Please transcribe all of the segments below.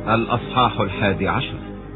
الأصحاح 11.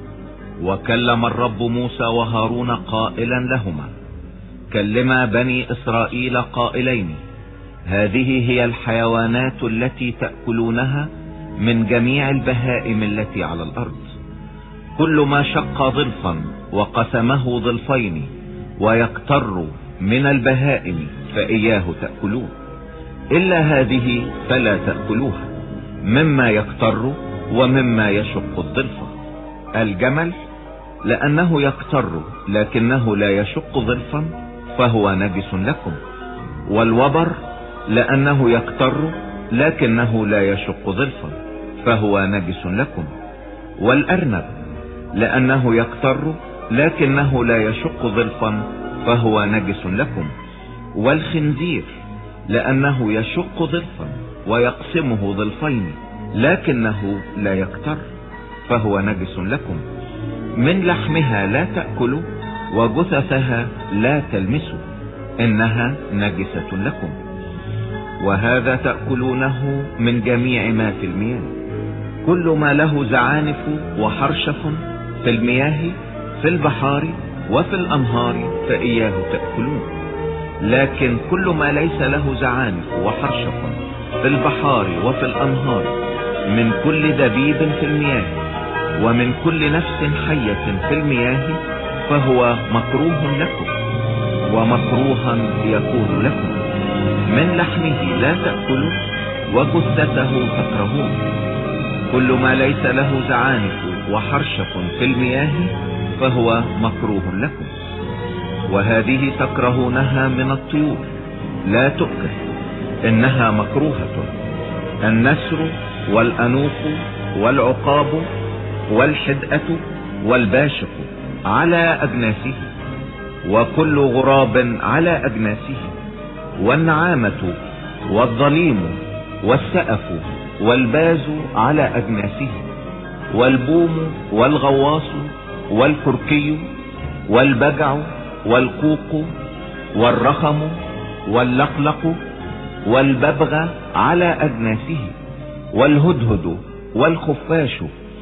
وكلم الرب موسى وهارون قائلا لهما: كلما بني إسرائيل قائلين: هذه هي الحيوانات التي تأكلونها من جميع البهائم التي على الأرض، كل ما شق ضلفا وقسمه ضلفين ويكتر من البهائم فإياه تأكلون، إلا هذه فلا تأكلوها، مما يكتر ومما يشق الضلفة: الجمل لأنه يكتر لكنه لا يشق ضلفا فهو نجس لكم، والوبر لأنه يكتر لكنه لا يشق ضلفا فهو نجس لكم، والأرنب لأنه يكتر لكنه لا يشق ضلفا فهو نجس لكم، والخنزير لأنه يشق ضلفا ويقسمه ضلفين لكنه لا يكتر فهو نجس لكم. من لحمها لا تأكلوا وجثثها لا تلمسوا، إنها نجسة لكم. وهذا تأكلونه من جميع ما في المياه، كل ما له زعانف وحرشف في المياه في البحار وفي الأنهار فإياه تأكلون، لكن كل ما ليس له زعانف وحرشف في البحار وفي الأنهار من كل دبيب في المياه ومن كل نفس حية في المياه فهو مكروه لكم، ومكروها يكون لكم. من لحمه لا تأكلوا وجثته تكرهون، كل ما ليس له زعانف وحرشف في المياه فهو مكروه لكم. وهذه تكرهونها من الطيور لا تؤكل، إنها مكروهة: النسر والأنوق والعقاب والحدأة والباشق على أجناسه، وكل غراب على أجناسه، والنعامة والظليم والسأف والباز على أجناسه، والبوم والغواص والكركي والبجع والقوق والرخم واللقلق والببغ على أجناسه، والهدهد والخفاش،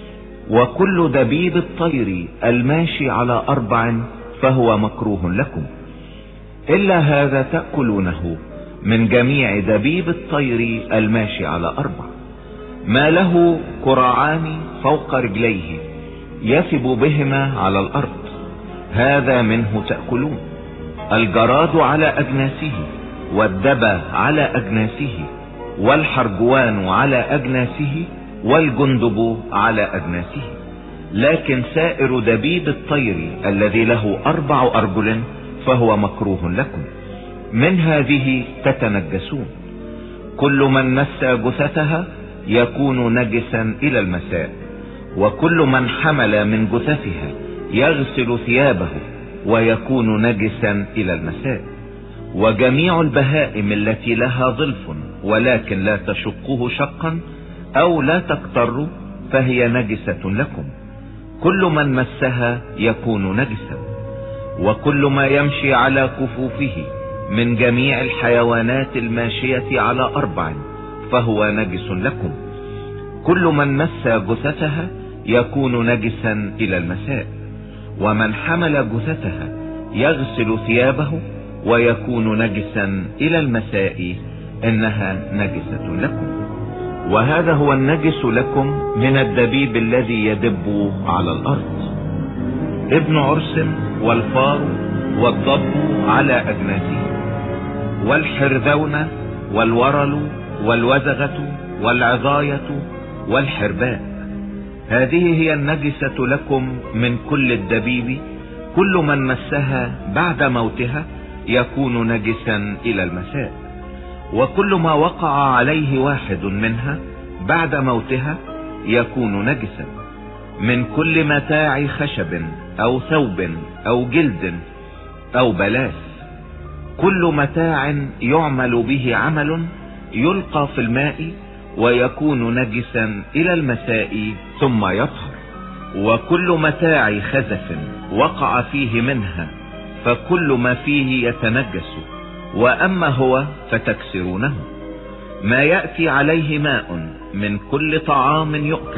وكل دبيب الطير الماشي على 4 فهو مكروه لكم، إلا هذا تأكلونه من جميع دبيب الطير الماشي على 4: ما له كراعان فوق رجليه يثب بهما على الأرض، هذا منه تأكلون: الجراد على أجناسه، والدبى على أجناسه، والحرجوان على أجناسه، والجندب على أجناسه. لكن سائر دبيب الطير الذي له 4 أرجل فهو مكروه لكم، من هذه تتنجسون. كل من مس جثثها يكون نجسا إلى المساء، وكل من حمل من جثثها يغسل ثيابه ويكون نجسا إلى المساء. وجميع البهائم التي لها ظلف ولكن لا تشقه شقا أو لا تكتر فهي نجسة لكم، كل من مسها يكون نجسا. وكل ما يمشي على كفوفه من جميع الحيوانات الماشية على 4 فهو نجس لكم، كل من مس جثثها يكون نجسا إلى المساء. ومن حمل جثثها يغسل ثيابه ويكون نجسا إلى المساء، إنها نجسة لكم. وهذا هو النجس لكم من الدبيب الذي يدب على الأرض: ابن عرس والفار والضب على أجناسه، والحرذون والورل والوزغة والعظاية والحرباء. هذه هي النجسة لكم من كل الدبيب، كل من مسها بعد موتها يكون نجسا إلى المساء. وكل ما وقع عليه واحد منها بعد موتها يكون نجسا، من كل متاع خشب أو ثوب أو جلد أو بلاس. كل متاع يعمل به عمل يلقى في الماء ويكون نجسا إلى المساء ثم يطهر. وكل متاع خزف وقع فيه منها فكل ما فيه يتنجس، وأما هو فتكسرونه. ما يأتي عليه ماء من كل طعام يؤكل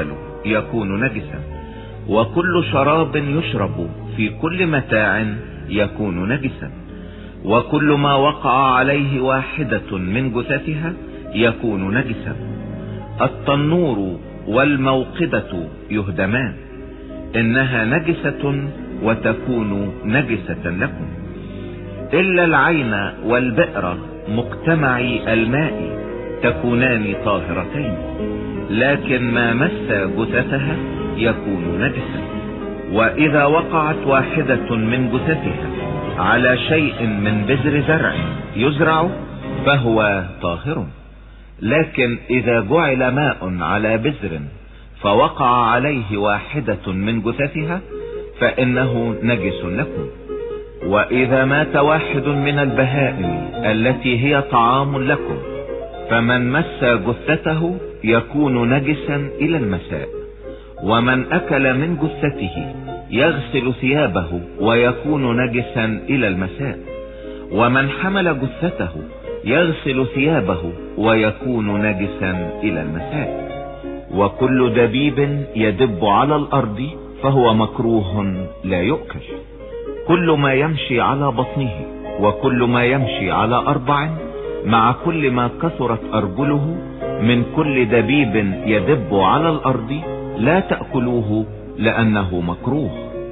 يكون نجسا، وكل شراب يشرب في كل متاع يكون نجسا، وكل ما وقع عليه واحدة من جثثها يكون نجسا. التنور والموقدة يهدمان، إنها نجسة وتكون نجسة لكم. إلا العين والبئر مجتمعي الماء تكونان طاهرتين، لكن ما مس جثثها يكون نجسا. وإذا وقعت واحدة من جثثها على شيء من بذر زرع يزرع فهو طاهر، لكن إذا جعل ماء على بذر فوقع عليه واحدة من جثثها فإنه نجس لكم. وإذا مات واحد من البهائم التي هي طعام لكم فمن مس جثته يكون نجسا إلى المساء، ومن أكل من جثته يغسل ثيابه ويكون نجسا إلى المساء، ومن حمل جثته يغسل ثيابه ويكون نجسا إلى المساء. وكل دبيب يدب على الأرض فهو مكروه لا يؤكل. كل ما يمشي على بطنه وكل ما يمشي على أربع مع كل ما كثرت أرجله من كل دبيب يدب على الأرض لا تأكلوه لأنه مكروه.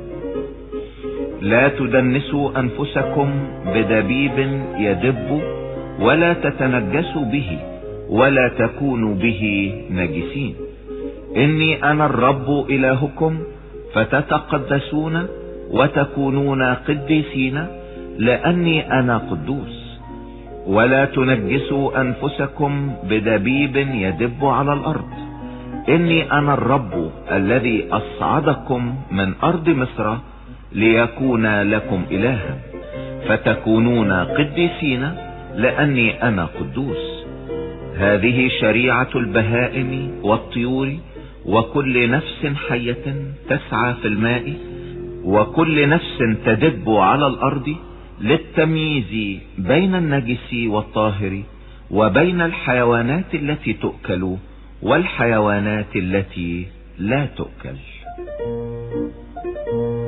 لا تدنسوا أنفسكم بدبيب يدب ولا تتنجسوا به ولا تكونوا به نجسين. إني أنا الرب إلهكم فتتقدسون وتكونون قديسين لأني أنا قدوس. ولا تنجسوا أنفسكم بدبيب يدب على الأرض. إني أنا الرب الذي أصعدكم من أرض مصر ليكون لكم إلها، فتكونون قديسين لأني أنا قدوس. هذه شريعة البهائم والطيور وكل نفس حية تسعى في الماء وكل نفس تدب على الأرض، للتمييز بين النجس والطاهر وبين الحيوانات التي تؤكل والحيوانات التي لا تؤكل.